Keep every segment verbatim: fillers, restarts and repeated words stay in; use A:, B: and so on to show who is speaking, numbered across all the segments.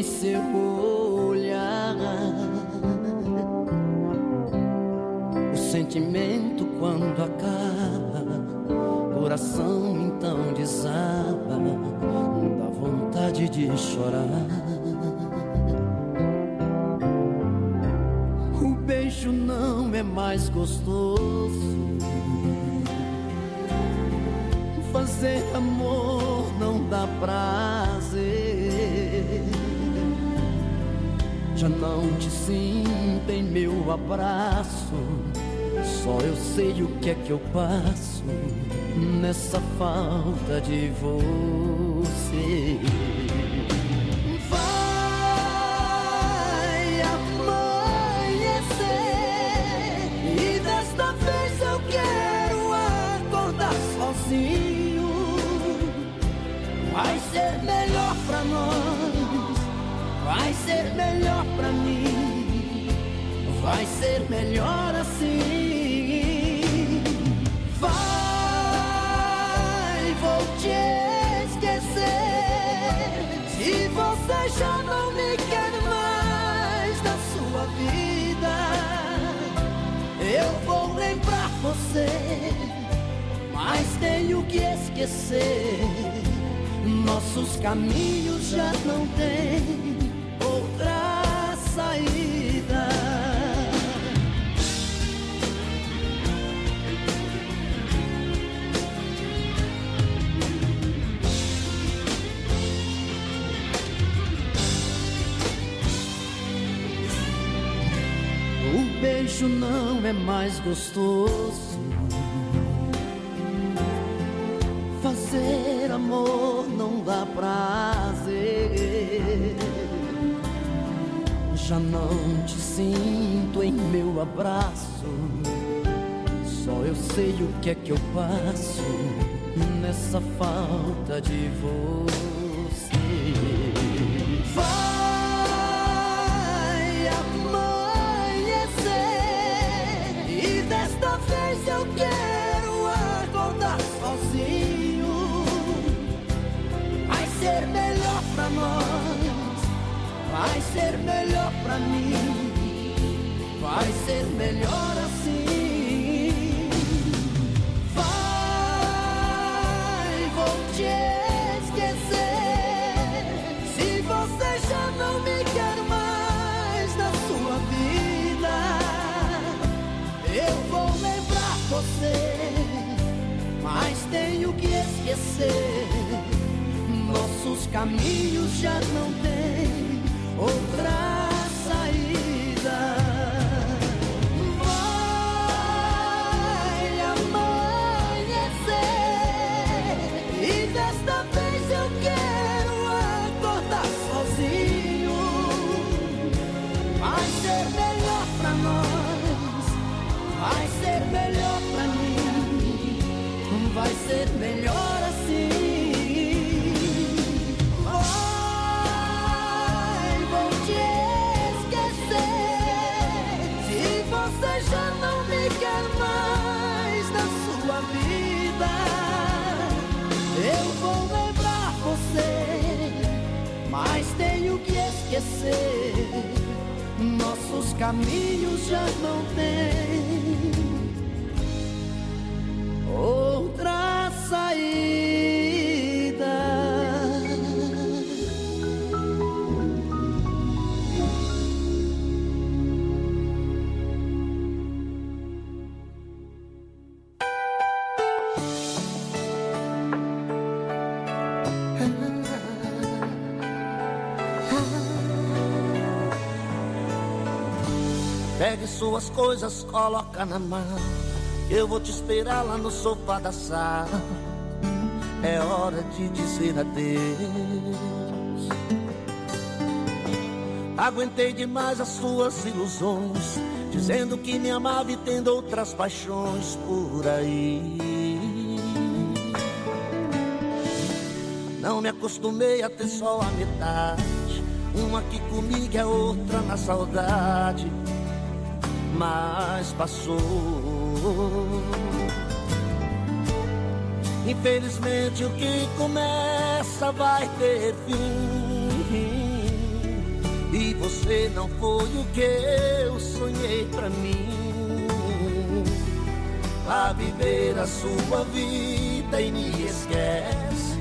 A: em seu olhar. O sentimento quando acaba, coração então desaba, dá vontade de chorar. O beijo não é mais gostoso, fazer amor não dá prazer. Já não te sinto em meu abraço, só eu sei o que é que eu passo nessa falta de você. Vai amanhecer e desta vez eu quero acordar sozinho. Vai ser melhor pra nós, vai ser melhor pra mim, vai ser melhor assim. Vai, vou te esquecer. Se você já não me quer mais na sua vida, eu vou lembrar você, mas tenho que esquecer. Nossos caminhos já não têm outra saída. O beijo não é mais gostoso, fazer amor não dá prazer. Já não te sinto em meu abraço, só eu sei o que é que eu passo nessa falta de você. Vai amanhecer e desta vez eu quero acordar sozinho. Vai ser melhor pra nós, vai ser melhor pra mim, vai ser melhor assim. Vai, vou te esquecer. Se você já não me quer mais na sua vida, eu vou lembrar você, mas tenho que esquecer. Nossos caminhos já não têm outra saída. Vai amanhecer e desta vez eu quero acordar sozinho. Vai ser melhor pra nós, vai ser melhor pra mim, vai ser melhor assim. Você já não me quer mais na sua vida, eu vou lembrar você, mas tenho que esquecer. Nossos caminhos já não têm outra saída.
B: Pegue suas coisas, coloca na mão, eu vou te esperar lá no sofá da sala. É hora de dizer adeus. Aguentei demais as suas ilusões, dizendo que me amava e tendo outras paixões por aí. Não me acostumei a ter só a metade, uma aqui comigo, a outra na saudade. Mas passou. Infelizmente o que começa vai ter fim. e você não foi o que eu sonhei pra mim. Vá viver a sua vida e me esquece,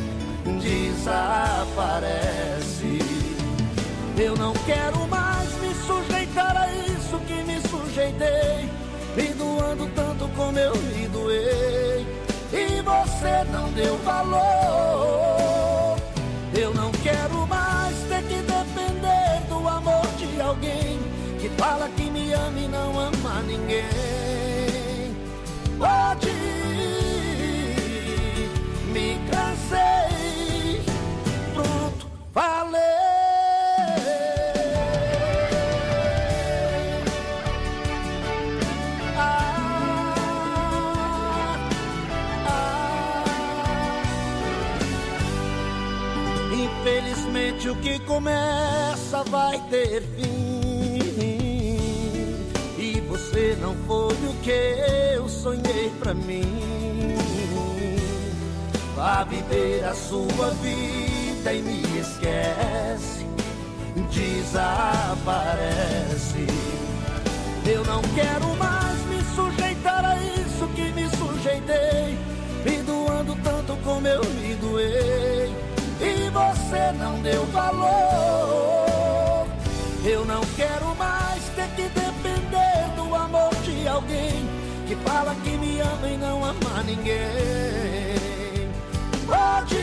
B: desaparece. Eu não quero mais me sujeitar a isso que me sujeitei, me doando tanto como eu me doei, e você não deu valor. Eu não quero mais ter que depender do amor de alguém que fala que me ama e não ama ninguém. Pode ir, me cansei, pronto, falei. Infelizmente o que começa vai ter fim, e você não foi o que eu sonhei pra mim. Vá viver a sua vida e me esquece, desaparece. Eu não quero mais me sujeitar a isso que me sujeitei, me doando tanto como eu me doei, e você não deu valor. Eu não quero mais ter que depender do amor de alguém que fala que me ama e não ama ninguém. Pode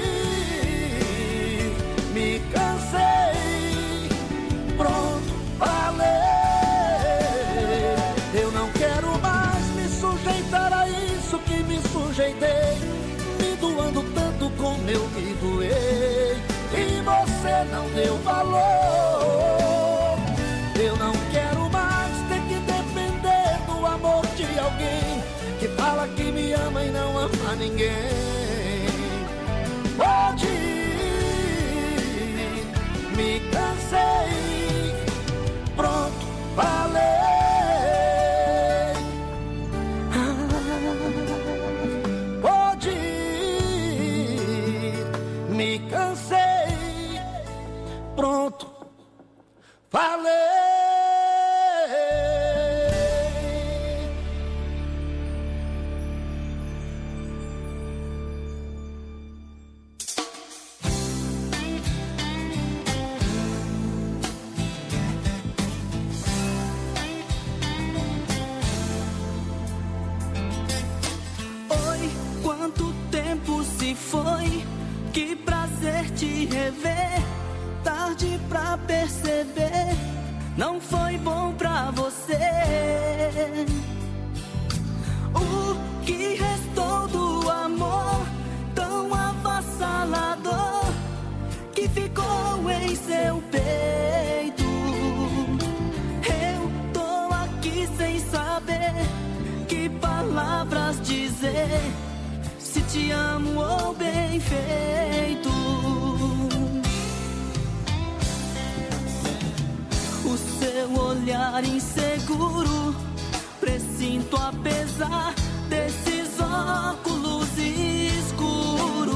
B: ir, me cansei, pronto, falei. Eu não quero mais me sujeitar a isso que me sujeitei, me doando tanto como eu me doei, e você não deu valor. Eu não quero mais ter que depender do amor de alguém que fala que me ama e não ama ninguém. Pode ir, me cansei, pronto, falei. Me cansei, pronto, falei.
C: Oi, quanto tempo se foi? Que prazer te rever, tarde pra perceber, não foi bom pra você. O que restou do amor tão avassalador que ficou em seu peito? Eu tô aqui sem saber que palavras dizer, se te amo ou bem feito. O seu olhar inseguro, presinto apesar desses óculos escuros.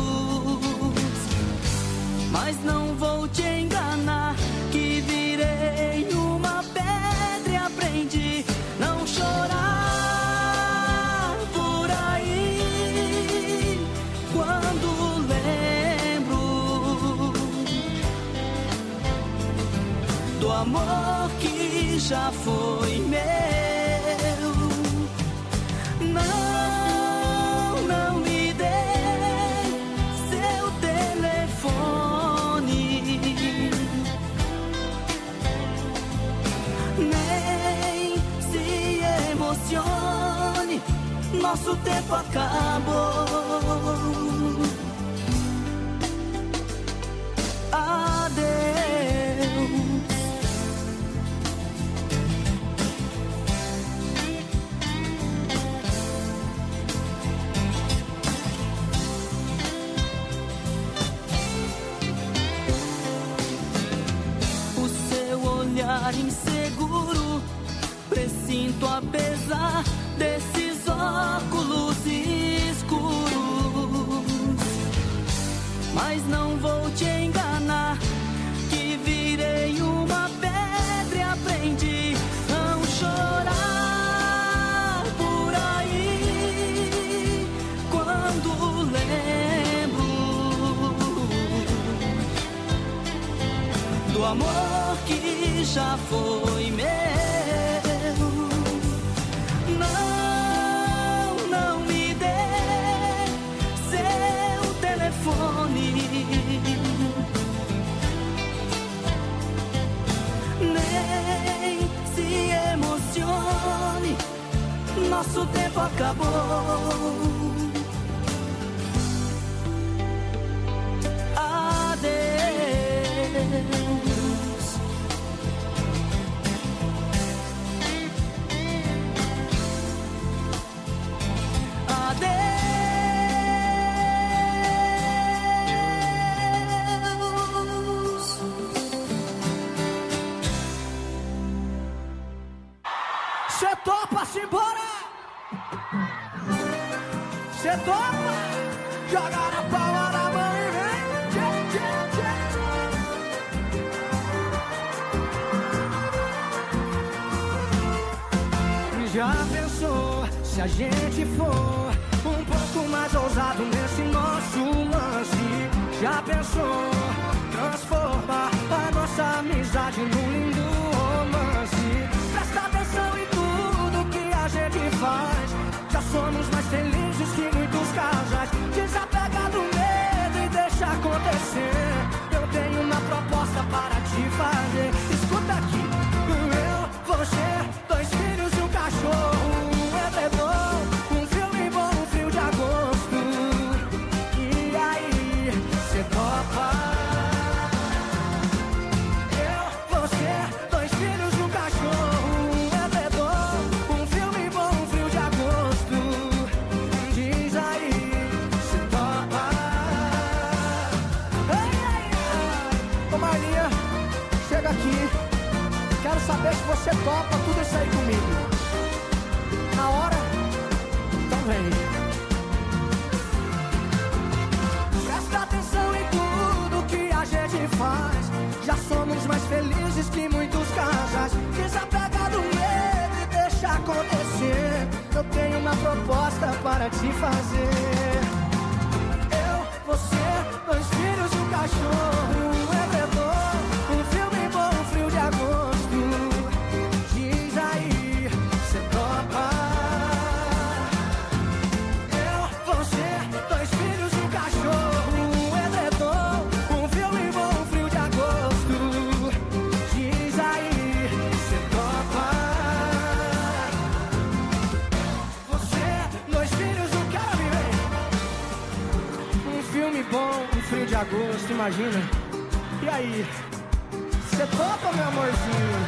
C: Mas não vou te enganar, que virei uma pedra e aprendi não chorar. Do amor que já foi meu. Não, não me dê seu telefone, nem se emocione, nosso tempo acabou. Adeus. Olhar inseguro, presinto apesar desses óculos escuros. Mas não vou te enganar, que virei um do amor que já foi meu. Não, não me dê seu telefone, nem se emocione, nosso tempo acabou. Adeus. Adeus.
B: Cê topa-se embora? Cê topa? Joga na palma da mão e vem. Tchê, tchê, tchê. Já pensou se a gente for um pouco mais ousado nesse nosso lance? Já pensou transformar a nossa amizade num lindo romance? Presta atenção em tudo que a gente faz. Já somos mais felizes que muitos casais. Desapega do medo e deixa acontecer. Eu tenho uma proposta para te fazer. Escuta aqui. Eu, você, dois filhos e um cachorro, um edredom, um filme bom, um frio de agosto. E aí, cê topa? Eu, você, dois filhos e um cachorro, um edredom, um filme bom, um frio de agosto. Diz aí, cê topa? Ai, ai, ai. Ô Marlinha, chega aqui. Quero saber se você topa tudo isso aí comigo. Na hora? Então vem. Presta atenção em tudo que a gente faz. Já somos mais felizes que muitos casais. Desapega do medo e deixa acontecer. Eu tenho uma proposta para te fazer. Eu, você, dois filhos e um cachorro, um edredom, um filme bom, um frio de agosto. Diz aí, cê topa? Eu, você, dois filhos e um cachorro, um edredom, um filme bom, um frio de agosto. Diz aí, cê topa? Você, dois filhos, um cara viver. Um filme bom, um frio de agosto, imagina. E aí, cê topa, meu amorzinho?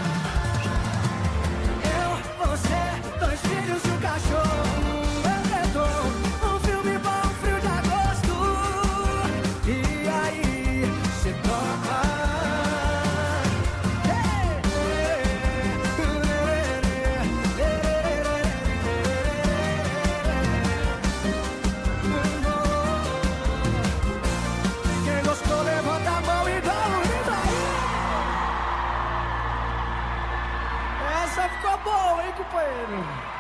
B: Eu, você, dois filhos e um cachorro, um edredom, um filme bom, um frio de agosto. E aí, cê topa? Quem gostou, levanta a mão e dá um grito aí. Essa ficou boa, hein, companheiro?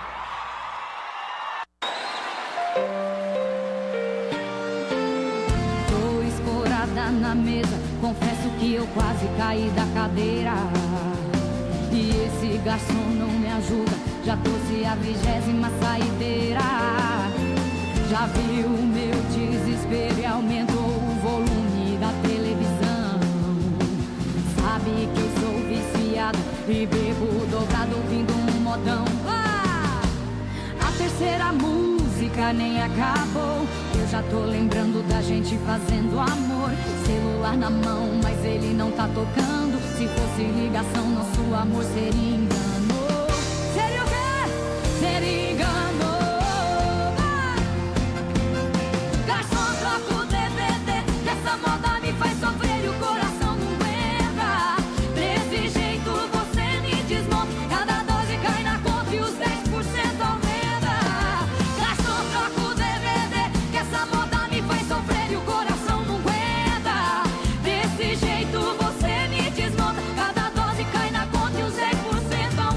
D: Tô escorada na mesa, confesso que eu quase caí da cadeira. E esse garçom não me ajuda, já trouxe a vigésima saideira. Já viu o meu desespero e aumentou o volume da televisão. Sabe que eu sou viciado e bebo dobrado ouvindo um modão. Ah! A terceira música nem acabou. Eu já tô lembrando da gente fazendo amor. Celular na mão, mas ele não tá tocando. Se fosse ligação, nosso amor seria engano. Seria o quê? Seria engano. Ah! Garçom, troca o D V D, que essa moda me faz sofrer e o coração não aguenta. Desse jeito você me desmonta. Cada dose cai na conta e os dez por cento aumenta. Garçom, troca o D V D, que essa moda me faz sofrer e o coração não aguenta. Desse jeito você me desmonta. Cada dose cai na conta e os dez por cento aumenta.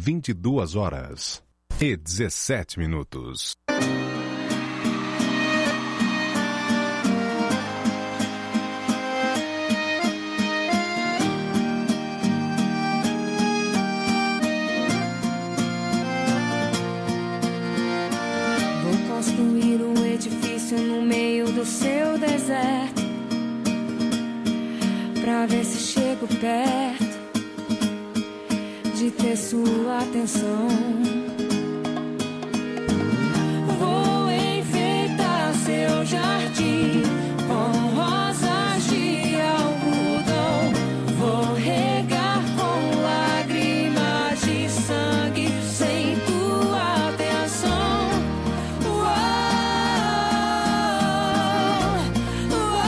E: vinte e duas horas e dezessete minutos.
F: Vou construir um edifício no meio do seu deserto, pra ver se chego perto de ter sua atenção. Vou enfeitar seu jardim com rosas de algodão. Vou regar com lágrimas de sangue sem tua atenção. Uou, uou.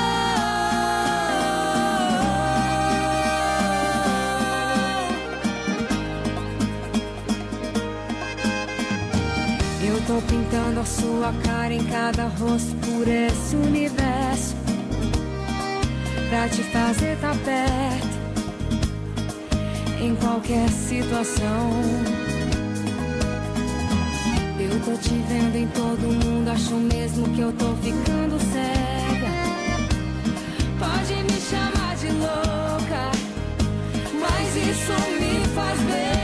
F: Eu tô pintando a sua cara em cada rosto por esse universo, pra te fazer tá perto em qualquer situação. Eu tô te vendo em todo mundo, acho mesmo que eu tô ficando cega. Pode me chamar de louca, mas isso me faz bem.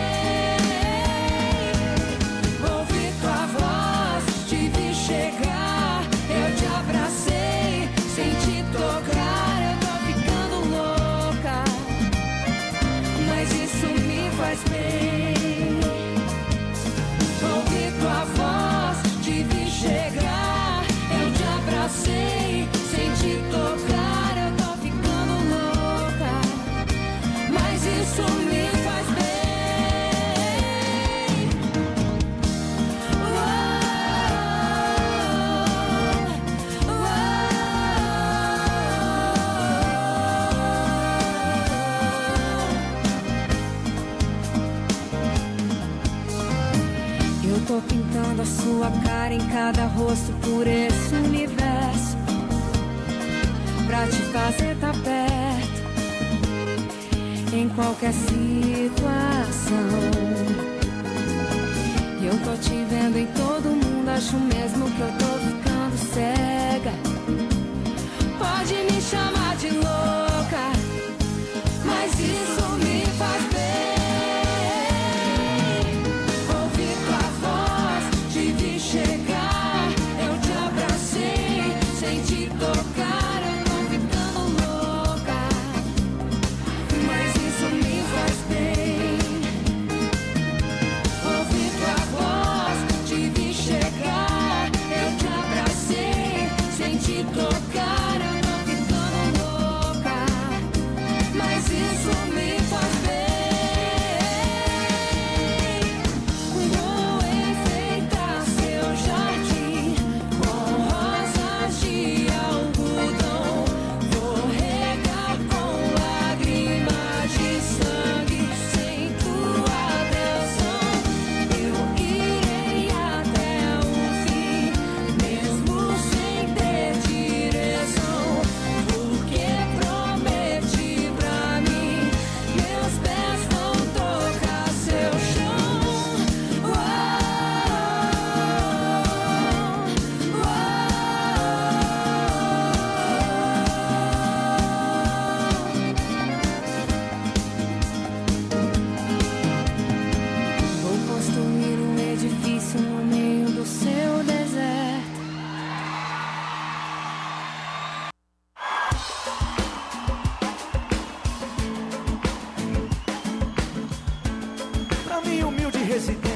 F: Ouvi tua voz, te vi chegar, eu te abracei, sem te tocar, eu tô ficando louca, mas isso me faz bem. Ouvi tua voz, te vi chegar, eu te abracei, sem te tocar, eu tô ficando louca, mas isso me faz bem. Eu tô pintando a sua cara em cada rosto por esse universo, pra te fazer tá perto em qualquer situação. Eu tô te vendo em todo mundo, acho mesmo que eu tô ficando cega. Pode me chamar de louca, mas isso me faz bem. Ouvi tua voz, te vi chegar, eu te abracei, sem te tocar, eu tô ficando louca, mas isso me faz bem. Ouvi tua voz, te vi chegar, eu te abracei, sem te tocar, eu tô ficando louca, mas isso me faz bem. Vou enfeitar seu jardim com rosas de algodão. Vou regar com lágrimas de sangue sem tua atenção. Eu irei até o fim, mesmo sem ter direção, porque prometi pra mim, meus pés vão tocar seu chão. Uau, vou construir um edifício no meio do seu deserto.
B: Pra minha humilde residência,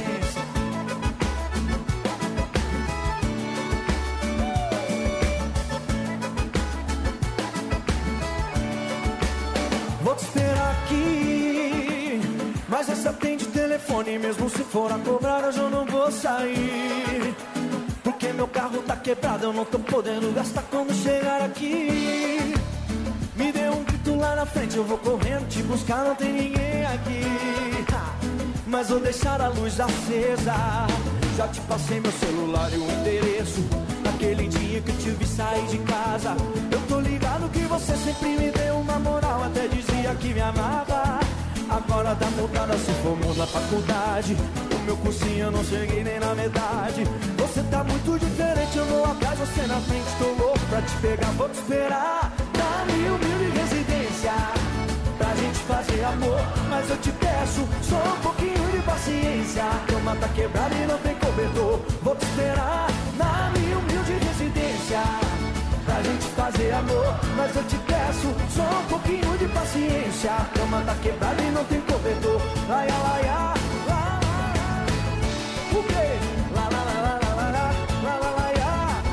B: vou te esperar aqui, mas essa atende telefone, mesmo se for a cobrar hoje eu não vou sair, porque meu carro tá quebrado, eu não tô podendo gastar quando chegar aqui. Me dê um grito lá na frente, eu vou correndo te buscar, não tem ninguém aqui, mas vou deixar a luz acesa. Já te passei meu celular e o endereço, naquele dia que eu te vi sair de casa. Eu tô ligado que você sempre me deu uma moral, até dizia que me amava. Agora tá mudada, se formou na faculdade. O meu cursinho eu não cheguei nem na metade. Você tá muito diferente, eu vou atrás, você na frente. Tô louco pra te pegar, vou te esperar na minha humilde residência pra gente fazer amor. Mas eu te peço só um pouquinho de paciência. A cama tá quebrada e não tem cobertor. Vou te esperar na minha humilde residência pra gente fazer amor. Mas eu te peço só um pouquinho de paciência. A cama tá quebrada e não tem cobertor. Laia, laia, lá, lá. O quê? Lá, lá, lá, lá, lá, lá, lá, lá, laia.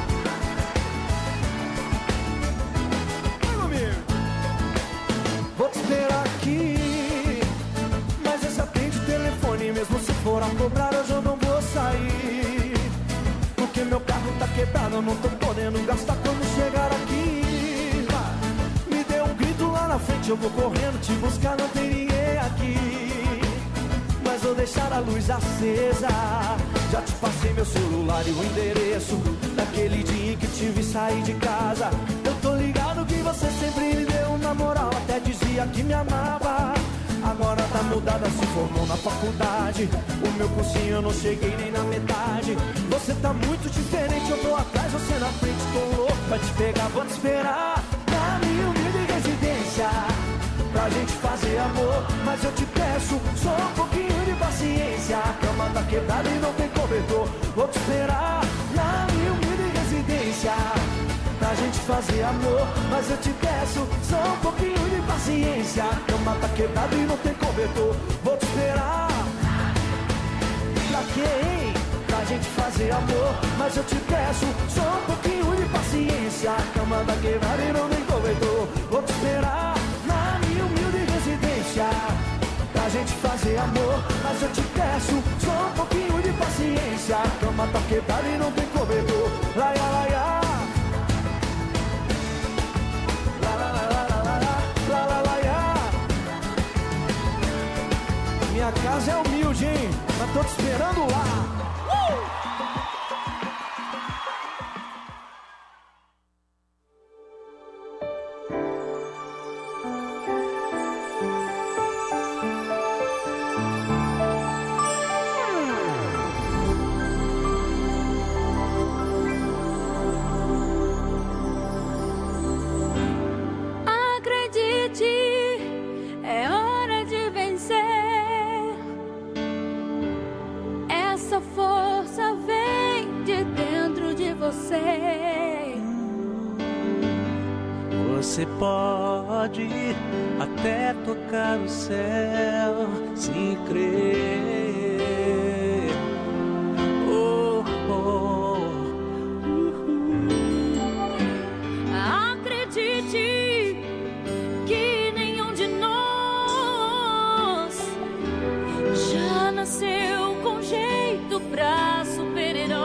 B: Vai comigo. Vou te esperar aqui, mas esse atende o telefone. Mesmo se for a cobrar, hoje eu não vou sair, porque meu carro tá quebrado, eu não tô podendo gastar quando chegar aqui. Me dê um grito lá na frente, eu vou correndo te buscar, não tem ninguém aqui. Mas vou deixar a luz acesa. Já te passei meu celular e o endereço daquele dia em que te vi sair de casa. Eu tô ligado que você sempre me deu uma moral, até dizia que me amava. Agora tá mudada, se formou na faculdade. O meu cursinho eu não cheguei nem na metade. Você tá muito diferente, eu tô atrás, você na frente. Tô louco pra te pegar, vou te esperar na minha humilde residência pra gente fazer amor. Mas eu te peço só um pouquinho de paciência. A cama tá quebrada e não tem cobertor. Vou te esperar na minha humilde residência pra gente fazer amor. Mas eu te peço só um pouquinho de paciência. A cama tá quebrada e não tem cobertor. Vou te esperar. Pra quê, hein? Pra gente fazer amor. Mas eu te peço só um pouquinho de paciência. A cama tá quebrada e não tem cobertor. Vou te esperar na minha humilde residência pra gente fazer amor. Mas eu te peço só um pouquinho de paciência. A cama tá quebrada e não tem cobertor. Laia, laia. Minha casa é humilde, hein? Mas tô te esperando lá. Uh!
G: Você pode até tocar o céu se crer. Oh, oh, uh-huh.
F: Acredite que nenhum de nós já nasceu com jeito pra super-herói.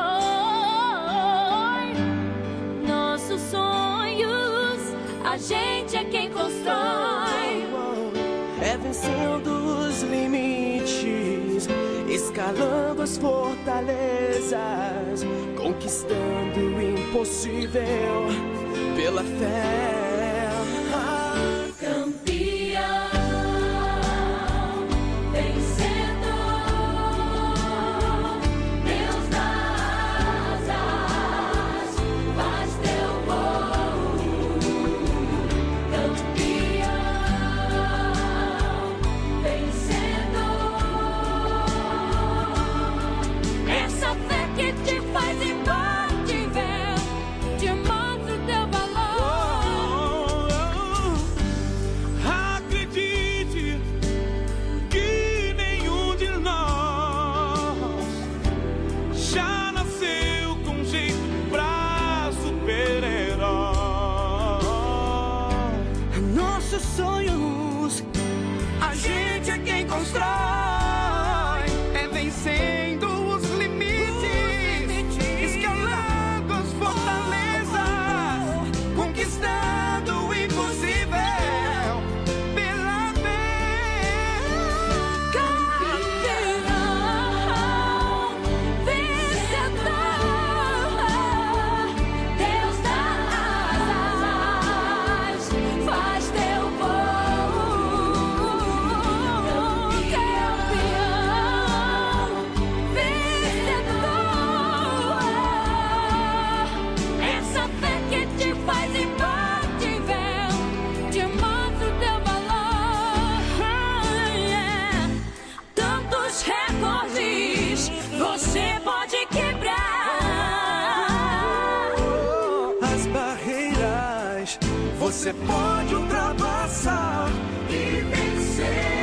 F: Nossos sonhos a gente é quem constrói.
G: É vencendo os limites, escalando as fortalezas, conquistando o impossível pela fé. Ah,
F: campeão, vencedor, Deus das asas, faz teu voo. Campeão, vencedor, essa fé que te faz imbatível, te mostra o teu valor.
G: acredite que nenhum de nós já nasceu com jeito pra super-herói. Nossos sonhos a gente é quem constrói. É vencendo os limites, escalando as fortalezas, conquistando o impossível pela fé.
F: Campeão, vencedor, Deus das asas, faz teu voo.
G: mas você pode ultrapassar e vencer.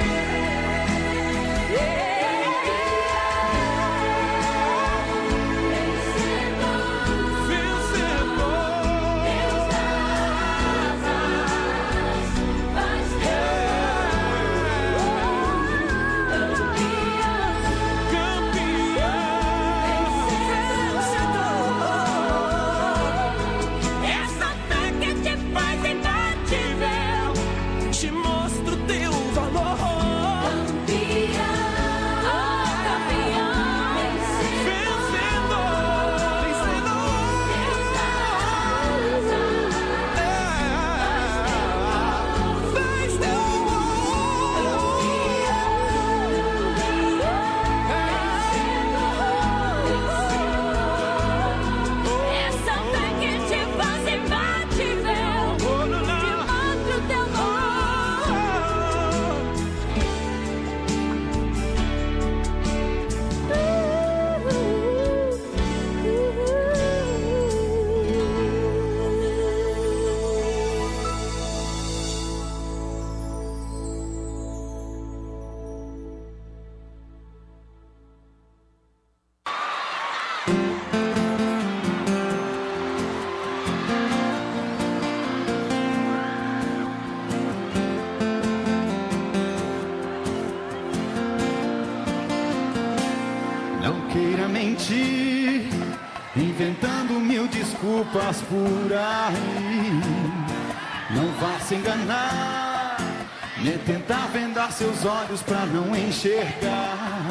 B: Inventando mil desculpas por aí. Não vá se enganar, nem tentar vendar seus olhos pra não enxergar.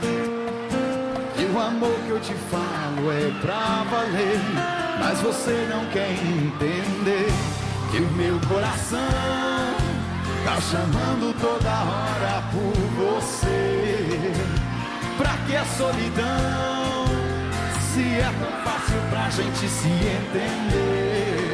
B: E o amor que eu te falo é pra valer, mas você não quer entender que o meu coração tá chamando toda hora por você. Pra que a solidão, se é tão fácil pra gente se entender?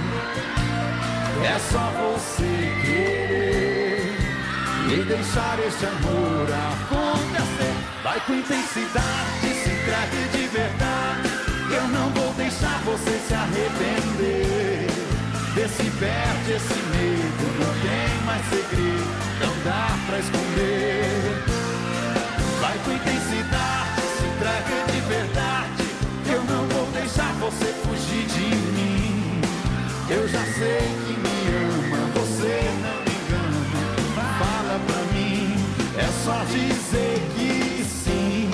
B: É só você querer e deixar esse amor acontecer. Vai com intensidade, se entregue de verdade. Eu não vou deixar você se arrepender. Vê se perde esse medo, não tem mais segredo, não dá pra esconder. Vai com intensidade, se entregue de verdade. Eu não vou deixar você fugir de mim. Eu já sei que me ama, você não me engana. Fala pra mim, é só dizer que sim.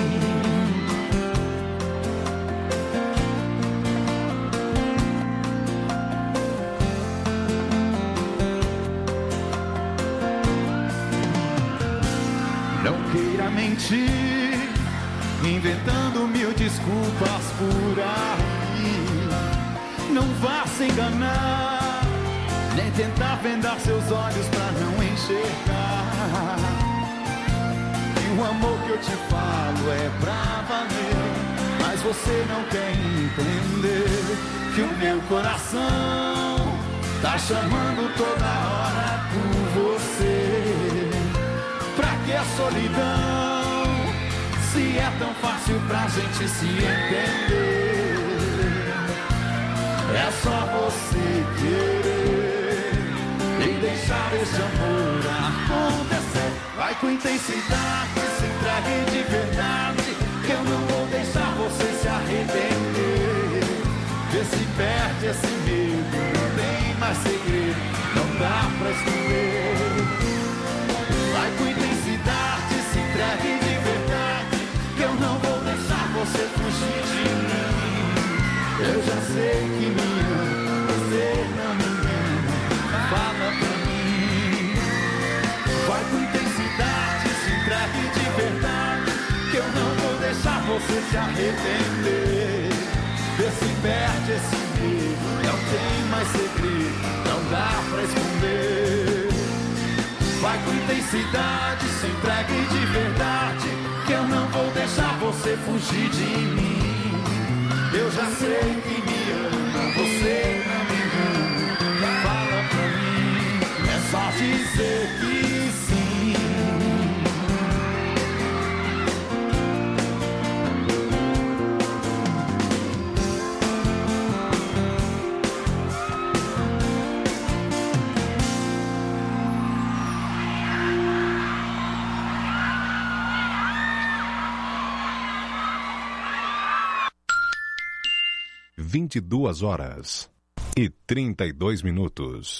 B: Não queira mentir, inventando mil desculpas por aí. Não vá se enganar, nem tentar vendar seus olhos pra não enxergar. E o amor que eu te falo é pra valer, mas você não quer entender que o meu coração tá chamando toda hora por você. Pra que a solidão, se é tão fácil pra gente se entender? É só você querer e deixar esse amor acontecer. Vai com intensidade, se entregue de verdade, que eu não vou deixar você se arrepender. Vê se perde esse medo, não tem mais segredo, não dá pra esconder. Vai com intensidade, se entregue de verdade, que eu não vou deixar você fugir de mim. Eu já sei que me ama, você não me engana. Fala pra mim. Vai com intensidade, se entregue de verdade, que eu não vou deixar você se arrepender. Vê se perde esse medo, não tem mais segredo, não dá pra esconder. Vai com intensidade, se entregue de verdade, que eu não vou deixar você fugir de mim. Eu já sei que me ama, você não me engana. Fala pra mim, é só dizer que sim.
E: vinte e duas horas e trinta e dois minutos.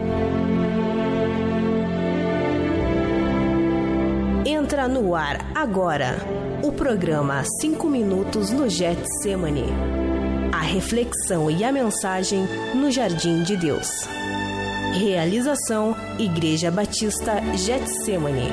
H: Entra no ar agora o programa cinco minutos no Getsemane. A reflexão e a mensagem no Jardim de Deus. Realização Igreja Batista Getsemane.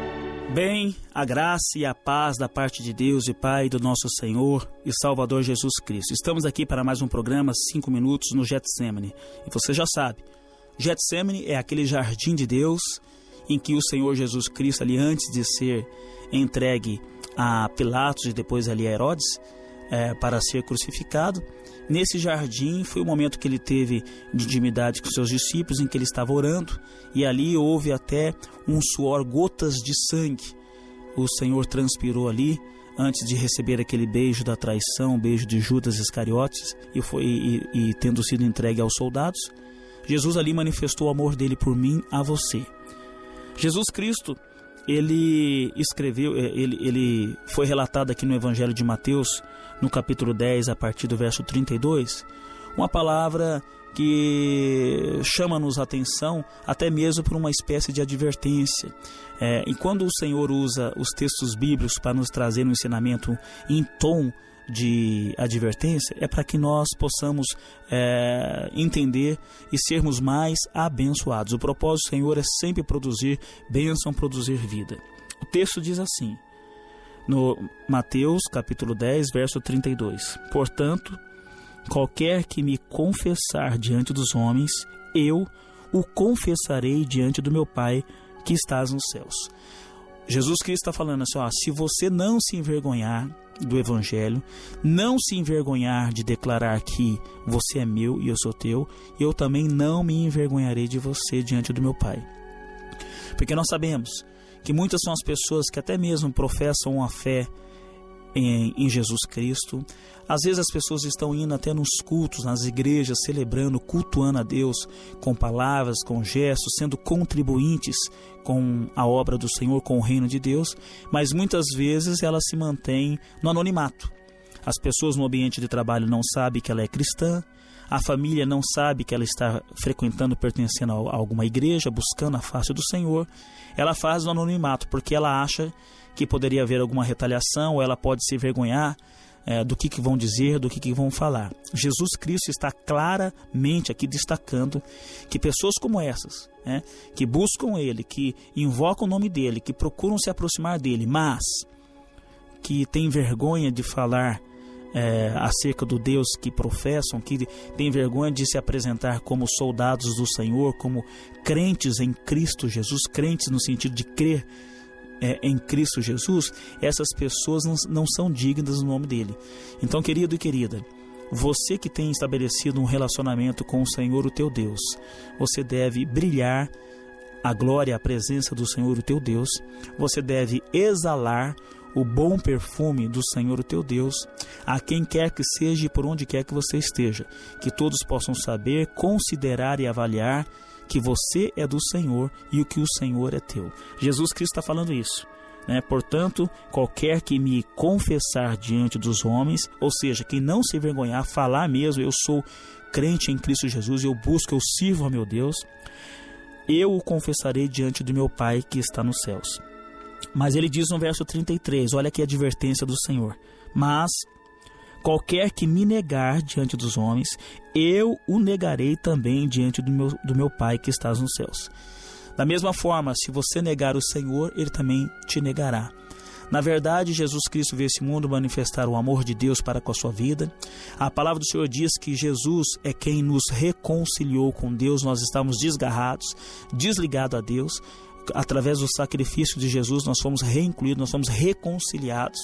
I: Bem, a graça e a paz da parte de Deus e Pai do nosso Senhor e Salvador Jesus Cristo. Estamos aqui para mais um programa cinco minutos no Getsemane. E você já sabe, Getsemane é aquele jardim de Deus em que o Senhor Jesus Cristo, ali antes de ser entregue a Pilatos e depois ali a Herodes, é, para ser crucificado, nesse jardim foi o momento que ele teve de intimidade com seus discípulos, em que ele estava orando, e ali houve até um suor, gotas de sangue. O Senhor transpirou ali antes de receber aquele beijo da traição, o beijo de Judas Iscariotes, e, foi, e, e tendo sido entregue aos soldados, Jesus ali manifestou o amor dele por mim, a você. Jesus Cristo, ele escreveu, ele, ele foi relatado aqui no Evangelho de Mateus, no capítulo dez, a partir do verso trinta e dois, uma palavra que chama-nos a atenção até mesmo por uma espécie de advertência. É, e quando o Senhor usa os textos bíblicos para nos trazer um ensinamento em tom de advertência, é para que nós possamos é, entender e sermos mais abençoados. O propósito do Senhor é sempre produzir bênção, produzir vida. O texto diz assim, no Mateus capítulo dez, verso trinta e dois: portanto, qualquer que me confessar diante dos homens, eu o confessarei diante do meu Pai que estás nos céus. Jesus Cristo está falando assim, ó, se você não se envergonhar do Evangelho, não se envergonhar de declarar que você é meu e eu sou teu, eu também não me envergonharei de você diante do meu Pai. Porque nós sabemos que muitas são as pessoas que até mesmo professam uma fé Em, em Jesus Cristo. Às vezes as pessoas estão indo até nos cultos, nas igrejas, celebrando, cultuando a Deus com palavras, com gestos, sendo contribuintes com a obra do Senhor, com o reino de Deus, mas muitas vezes ela se mantém no anonimato. As pessoas no ambiente de trabalho não sabem que ela é cristã, a família não sabe que ela está frequentando, pertencendo a alguma igreja, buscando a face do Senhor. Ela faz no anonimato porque ela acha que poderia haver alguma retaliação, ou ela pode se envergonhar é, do que, que vão dizer, do que, que vão falar. Jesus Cristo está claramente aqui destacando que pessoas como essas, né, que buscam Ele, que invocam o nome dEle, que procuram se aproximar dEle, mas que têm vergonha de falar é, acerca do Deus que professam, que têm vergonha de se apresentar como soldados do Senhor, como crentes em Cristo Jesus, crentes no sentido de crer É, em Cristo Jesus, essas pessoas não, não são dignas do nome dele. Então, querido e querida, você que tem estabelecido um relacionamento com o Senhor, o teu Deus, você deve brilhar a glória, a presença do Senhor, o teu Deus. Você deve exalar o bom perfume do Senhor, o teu Deus, a quem quer que seja e por onde quer que você esteja. Que todos possam saber, considerar e avaliar que você é do Senhor e o que o Senhor é teu. Jesus Cristo está falando isso, né? Portanto, qualquer que me confessar diante dos homens, ou seja, quem não se envergonhar, falar mesmo, eu sou crente em Cristo Jesus, eu busco, eu sirvo a meu Deus, eu o confessarei diante do meu Pai que está nos céus. Mas ele diz no verso trinta e três, olha aqui a advertência do Senhor: mas qualquer que me negar diante dos homens, eu o negarei também diante do meu, do meu Pai que estás nos céus. Da mesma forma, se você negar o Senhor, Ele também te negará. Na verdade, Jesus Cristo veio a esse mundo manifestar o amor de Deus para com a sua vida. A palavra do Senhor diz que Jesus é quem nos reconciliou com Deus. Nós estávamos desgarrados, desligados a Deus. Através do sacrifício de Jesus, nós fomos reincluídos, nós fomos reconciliados.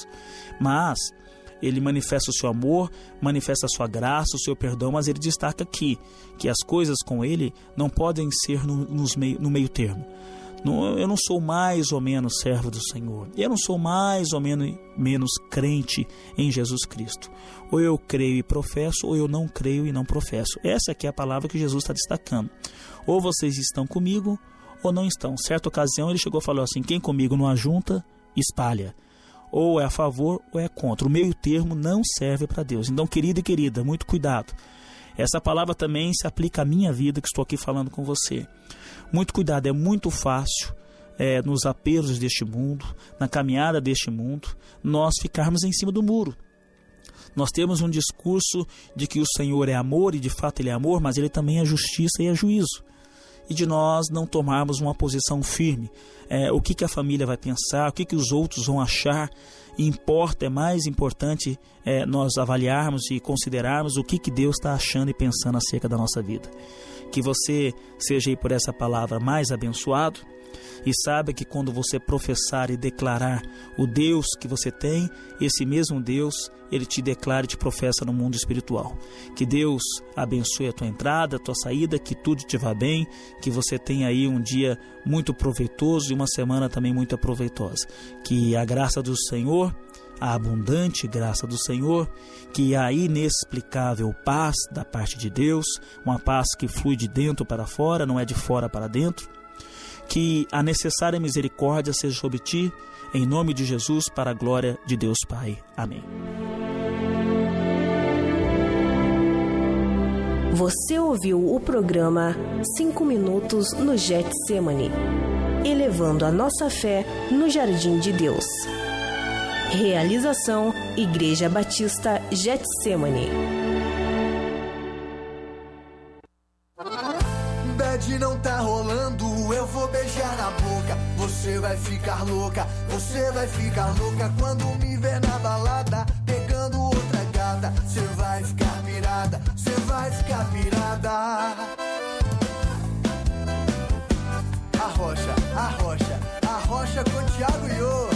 I: Mas Ele manifesta o seu amor, manifesta a sua graça, o seu perdão, mas Ele destaca aqui que as coisas com Ele não podem ser no, nos meio, no meio termo. Não, eu não sou mais ou menos servo do Senhor, eu não sou mais ou menos, menos crente em Jesus Cristo. Ou eu creio e professo, ou eu não creio e não professo. Essa aqui é a palavra que Jesus está destacando. Ou vocês estão comigo, ou não estão. Certa ocasião Ele chegou e falou assim: quem comigo não ajunta, espalha. Ou é a favor ou é contra. O meio termo não serve para Deus. Então, querido e querida, muito cuidado. Essa palavra também se aplica à minha vida, que estou aqui falando com você. Muito cuidado, é muito fácil, é, nos apelos deste mundo, na caminhada deste mundo, nós ficarmos em cima do muro. Nós temos um discurso de que o Senhor é amor, e de fato Ele é amor, mas Ele também é justiça e é juízo. E de nós não tomarmos uma posição firme. É, o que, que a família vai pensar, o que, que os outros vão achar. Importa, é mais importante é, nós avaliarmos e considerarmos o que, que Deus está achando e pensando acerca da nossa vida. Que você seja aí por essa palavra mais abençoado. E saiba que quando você professar e declarar o Deus que você tem, esse mesmo Deus, Ele te declara e te professa no mundo espiritual. Que Deus abençoe a tua entrada, a tua saída, que tudo te vá bem, que você tenha aí um dia muito proveitoso e uma semana também muito proveitosa. Que a graça do Senhor, a abundante graça do Senhor, que a inexplicável paz da parte de Deus, uma paz que flui de dentro para fora, não é de fora para dentro, que a necessária misericórdia seja sobre ti, em nome de Jesus, para a glória de Deus Pai. Amém.
H: Você ouviu o programa cinco minutos no Getsemane, elevando a nossa fé no jardim de Deus. Realização Igreja Batista Getsemane.
B: Bad não tá rolando, eu vou beijar na boca. Você vai ficar louca, você vai ficar louca quando me ver na balada, pegando outra gata. Você vai ficar pirada, você vai ficar pirada. Arrocha, arrocha, arrocha com Thiago Iô.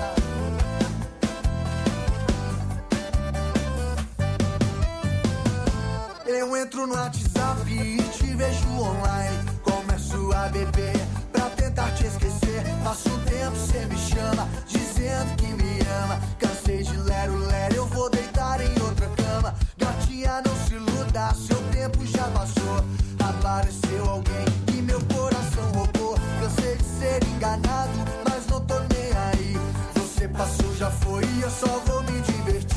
B: Eu entro no WhatsApp e te vejo online. Começo a beber pra tentar te esquecer. Passo um tempo, cê me chama, dizendo que me ama. Cansei de lero-lero, eu vou deitar em outra cama. Gatinha, não se iluda, seu tempo já passou. Apareceu alguém que meu coração roubou. Cansei de ser enganado, mas não tô nem aí. Você passou, já foi, e eu só vou me divertir.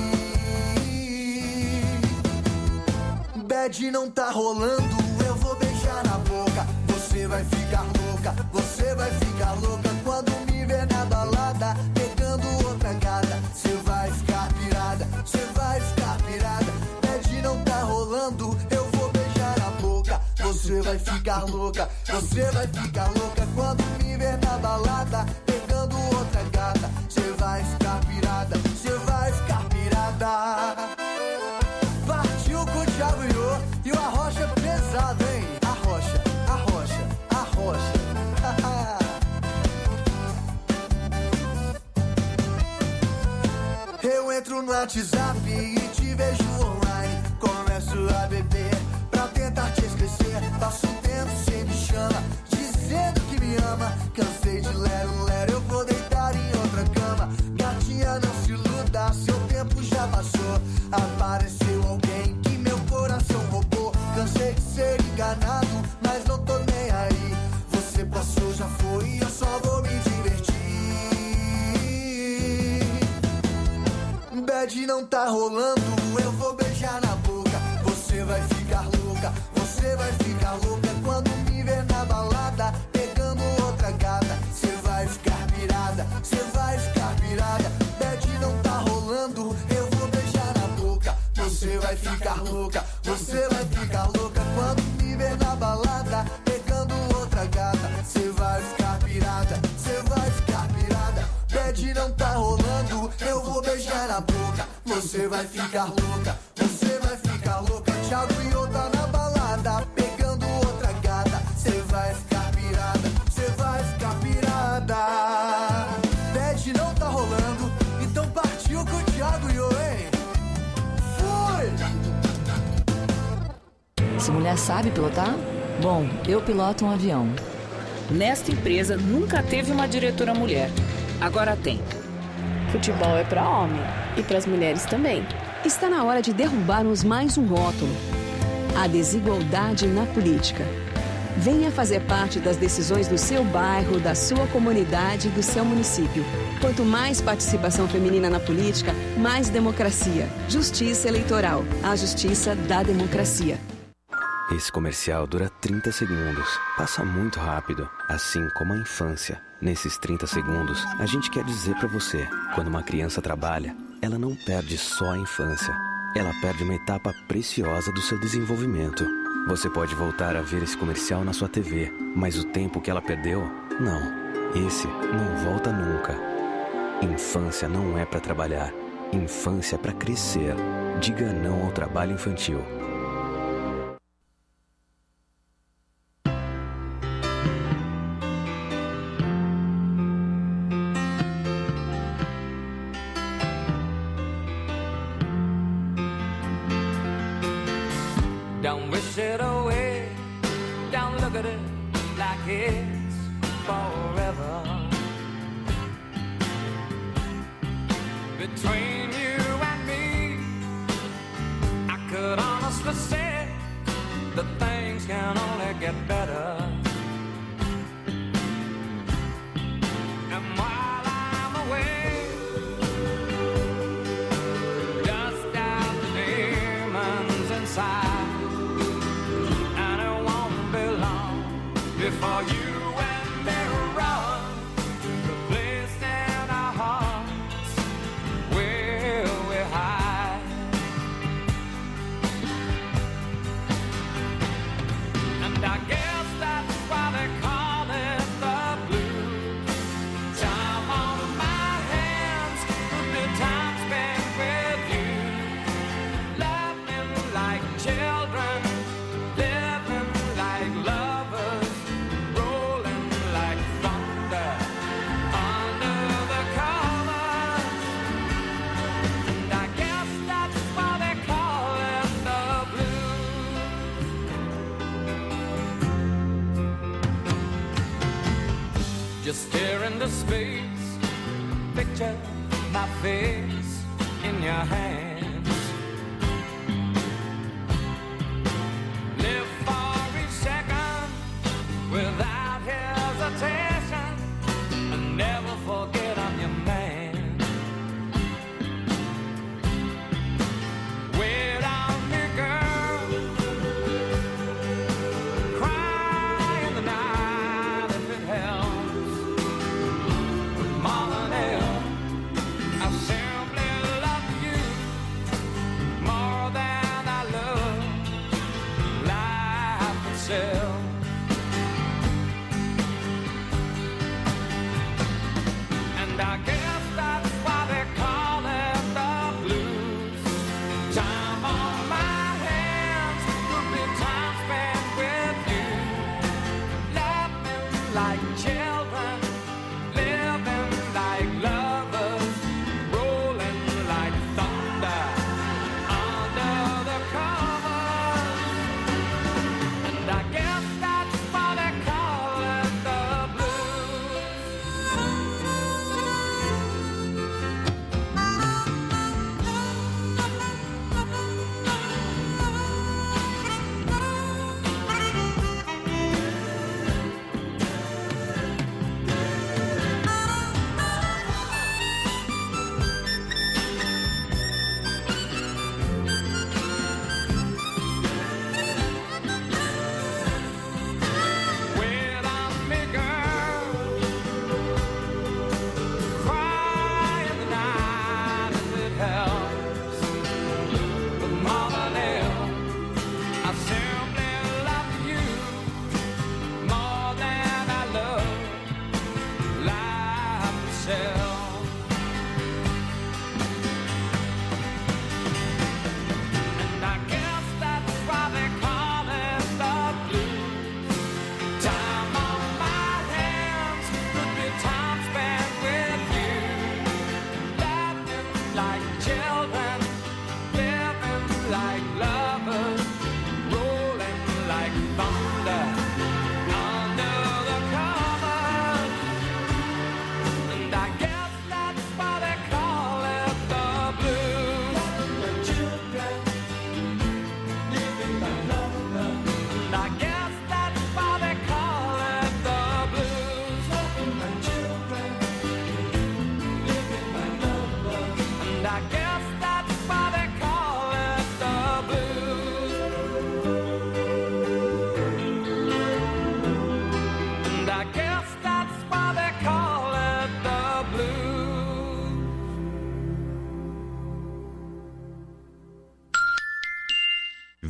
B: Bad não tá rolando, eu vou beijar na boca. Você vai ficar louca, você vai ficar louca quando me ver na balada, pegando outra gata. Você vai ficar pirada, você vai ficar pirada. Bad não tá rolando, eu vou beijar na boca. Você vai ficar louca, você vai ficar louca quando me ver na balada, pegando outra gata. Você vai ficar pirada, você vai ficar pirada. Partiu com o Thiago Iô e o Arrocha pesado, hein? Arrocha, arrocha, arrocha. Eu entro no WhatsApp e te vejo online. Começo a beber pra tentar te esquecer. Passo um tempo, cê me chama, dizendo que me ama. Cansei de lero-lero, eu vou deitar em outra cama. Gatinha, não se iluda, seu tempo já passou. Apareceu alguém que meu coração roubou. Cansei de ser enganado, mas não tô nem aí. Você passou, já foi, eu só vou me divertir. Bad não tá rolando, eu vou beijar na boca. Você vai ficar louca, você vai ficar louca quando me ver na balada, pegando outra gata. Você vai ficar pirada, você vai ficar pirada. Bad não tá rolando, eu vou beijar na boca. Você vai ficar louca, você vai ficar louca quando me ver na balada, pegando outra gata. Você vai ficar pirada, você vai ficar pirada. Bad não tá rolando, eu vou beijar na boca. Você vai ficar louca, você vai ficar louca. Thiago Iô tá na balada, pegando outra gata. Você vai ficar pirada, você vai ficar pirada. Bad não tá rolando, então partiu com o Thiago Iô, hein?
J: Essa mulher sabe pilotar? Bom, eu piloto um avião.
K: Nesta empresa nunca teve uma diretora mulher. Agora tem.
L: Futebol é para homem e para as mulheres também.
M: Está na hora de derrubarmos mais um rótulo: a desigualdade na política. Venha fazer parte das decisões do seu bairro, da sua comunidade e do seu município. Quanto mais participação feminina na política, mais democracia. Justiça Eleitoral. A justiça da democracia.
N: Esse comercial dura trinta segundos. Passa muito rápido, assim como a infância. Nesses trinta segundos, a gente quer dizer pra você, quando uma criança trabalha, ela não perde só a infância. Ela perde uma etapa preciosa do seu desenvolvimento. Você pode voltar a ver esse comercial na sua T V, mas o tempo que ela perdeu, não. Esse não volta nunca. Infância não é pra trabalhar. Infância é pra crescer. Diga não ao trabalho infantil.
O: Don't wish it away, don't look at it like it's forever. Between you and me, I could honestly say that things can only get better. And while I'm away, dust out the demons inside. Before you and me run to the place in our hearts where we hide. And I guess that's why they call it the blues. Time on my hands, good time spent with you. Laughing like children, living like lovers. Just stare into space, picture my face in your hands. Live for each second without hesitation, and never forget I'm your man. Wait on me, girl, cry in the night if it helps. And I guess that's why they call it the blues. Time on my hands could be time spent with you. Laughing like children, living like lovers, rolling like thunder under the covers. And I guess that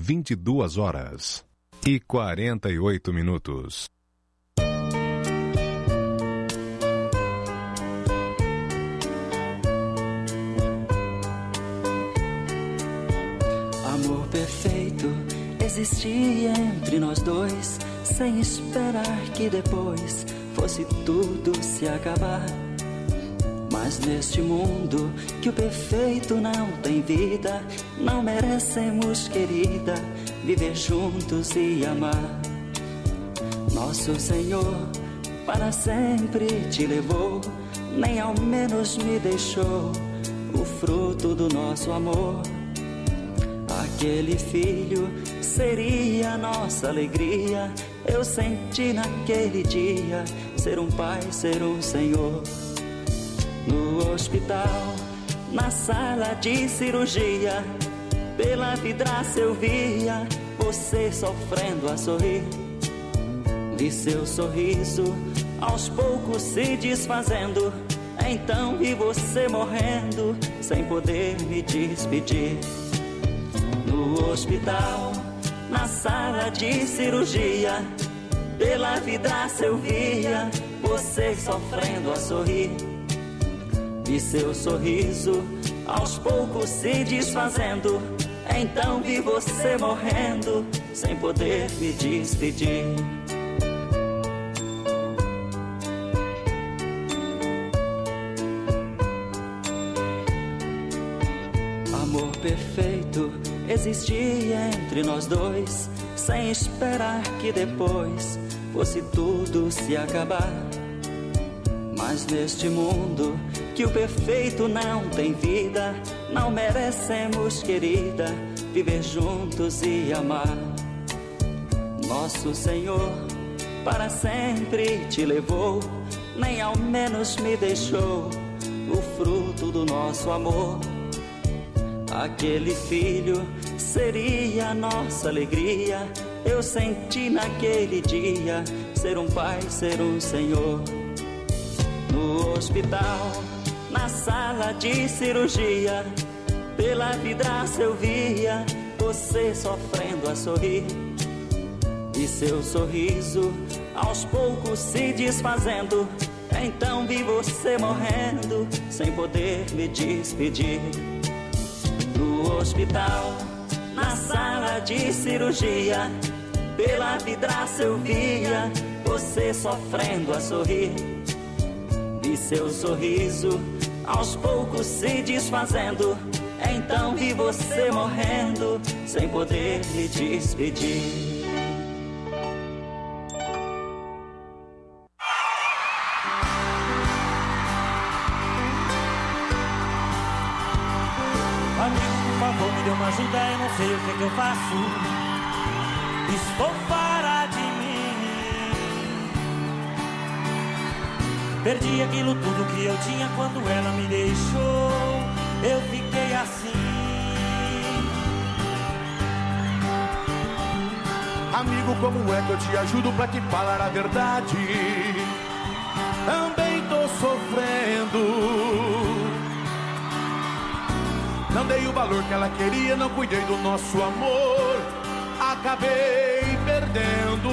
E: vinte e duas horas e quarenta e oito minutos.
C: Amor perfeito existia entre nós dois, sem esperar que depois fosse tudo se acabar. Mas neste mundo que o perfeito não tem vida, não merecemos, querida, viver juntos e amar. Nosso Senhor para sempre te levou, nem ao menos me deixou o fruto do nosso amor. Aquele filho seria a nossa alegria, eu senti naquele dia ser um pai, ser um Senhor. No hospital, na sala de cirurgia, pela vidraça eu via você sofrendo a sorrir. Vi seu sorriso aos poucos se desfazendo, então vi você morrendo sem poder me despedir. No hospital, na sala de cirurgia, pela vidraça eu via você sofrendo a sorrir. Vi seu sorriso aos poucos se desfazendo, então vi você morrendo sem poder me despedir. Amor perfeito existia entre nós dois, sem esperar que depois fosse tudo se acabar. Mas neste mundo que o perfeito não tem vida, não merecemos, querida, viver juntos e amar. Nosso Senhor para sempre te levou, nem ao menos me deixou o fruto do nosso amor. Aquele filho seria a nossa alegria, eu senti naquele dia ser um pai, ser um Senhor. No hospital, na sala de cirurgia, pela vidraça eu via você sofrendo a sorrir. E seu sorriso aos poucos se desfazendo, então vi você morrendo sem poder me despedir. No hospital, na sala de cirurgia, pela vidraça eu via você sofrendo a sorrir. Vi seu sorriso aos poucos se desfazendo, então vi você morrendo sem poder me despedir.
B: Amigo, por favor, me dê uma ajuda, eu não sei o que é que eu faço. Estou fora de mim. Perdi aquilo tudo que eu tinha quando ela me deixou. Eu fiquei assim.
G: Amigo, como é que eu te ajudo pra te falar a verdade? Também tô sofrendo. Não dei o valor que ela queria, não cuidei do nosso amor. Acabei perdendo.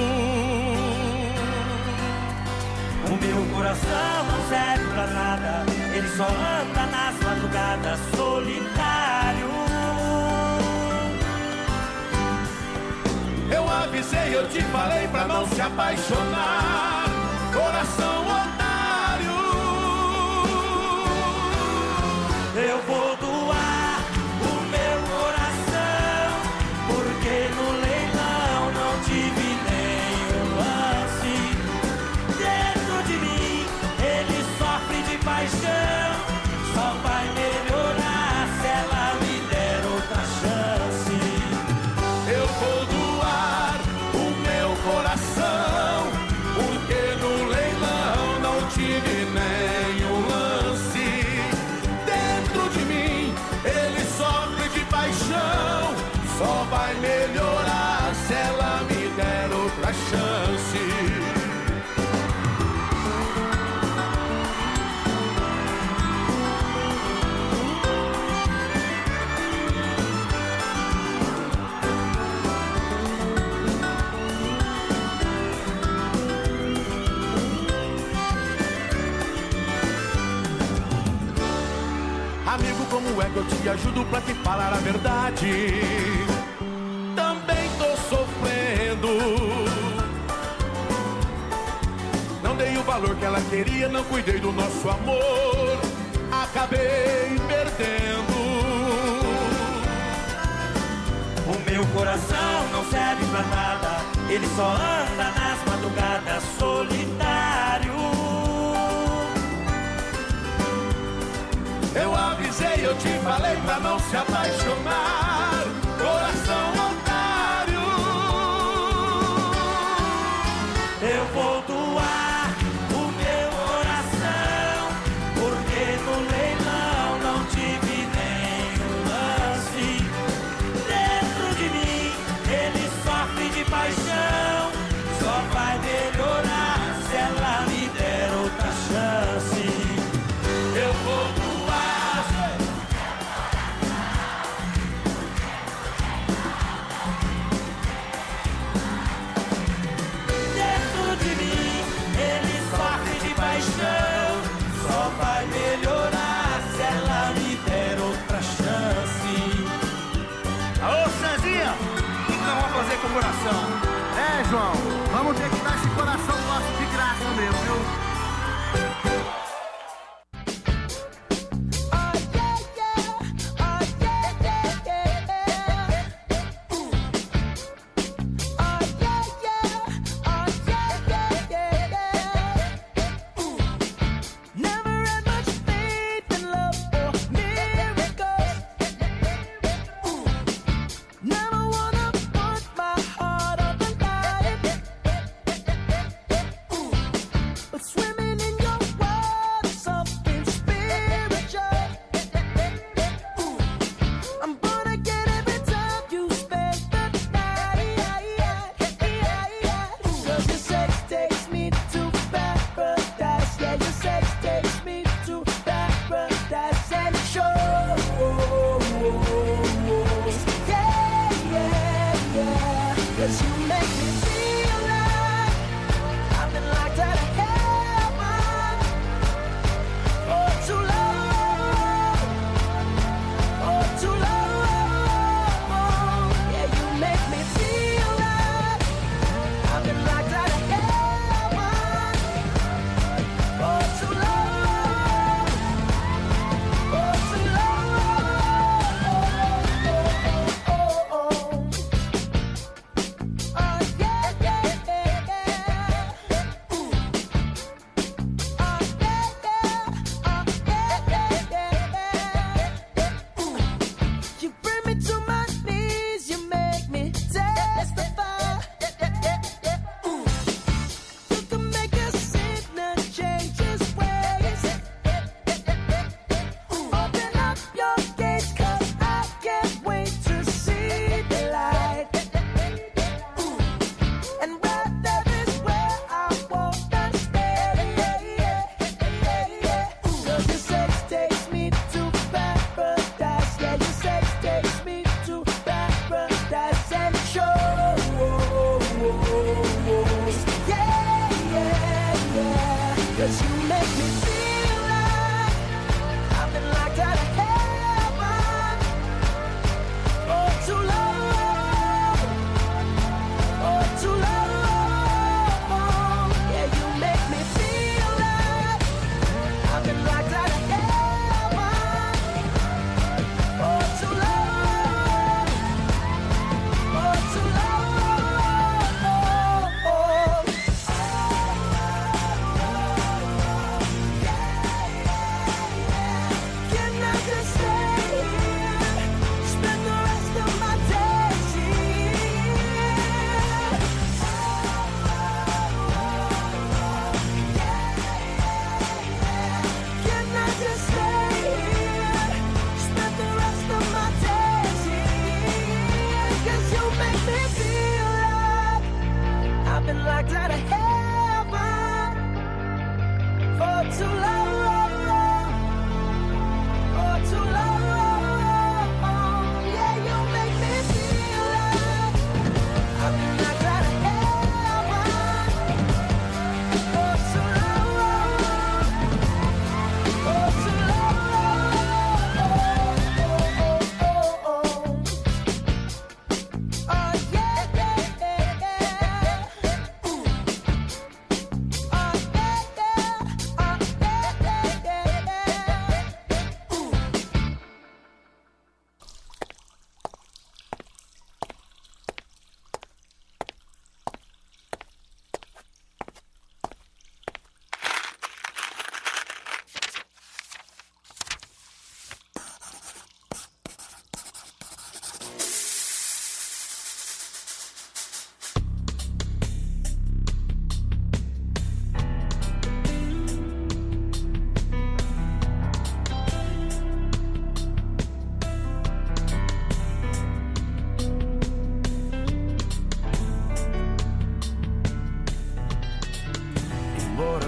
B: O meu coração não serve pra nada, ele só anda nas madrugadas solitário.
G: Eu avisei, eu te falei pra não se apaixonar. Coração otário.
B: Eu vou doar o meu coração, porque no leilão não tive nenhum lance. Dentro de mim ele sofre de paixão, só vai melhorar se ela me der outra chance.
G: Eu vou doar o meu coração, é que eu te ajudo pra te falar a verdade. Também tô sofrendo. Não dei o valor que ela queria, não cuidei do nosso amor. Acabei perdendo.
P: O meu coração não serve pra nada, ele só anda nas madrugadas solitário.
G: Eu avisei, eu te falei pra não se apaixonar, coração otário.
P: Eu vou doar o meu coração, porque no leilão não tive nenhum lance. Dentro de mim ele sofre de paixão, só vai melhorar se ela me der outra chance. Eu vou só vai melhorar se ela me der outra chance.
B: Alô, Cezinha, o que nós vamos fazer com o coração? É, João, vamos ter que dar esse coração nosso de graça mesmo, viu?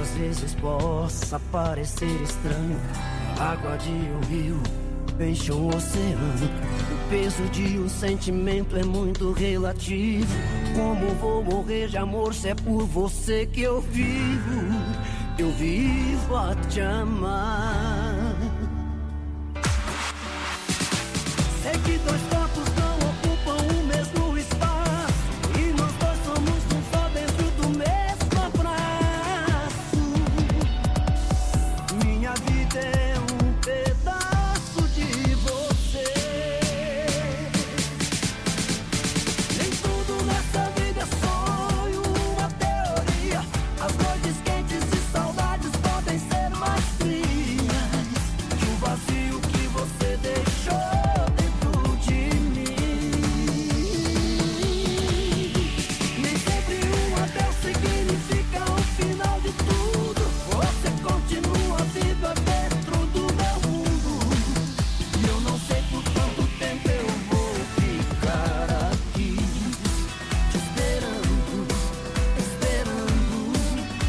B: às vezes possa parecer estranho, a água de um rio, peixe um oceano. O peso de um sentimento é muito relativo. Como vou morrer de amor se é por você que eu vivo? Eu vivo a te amar. Sei que dois corpos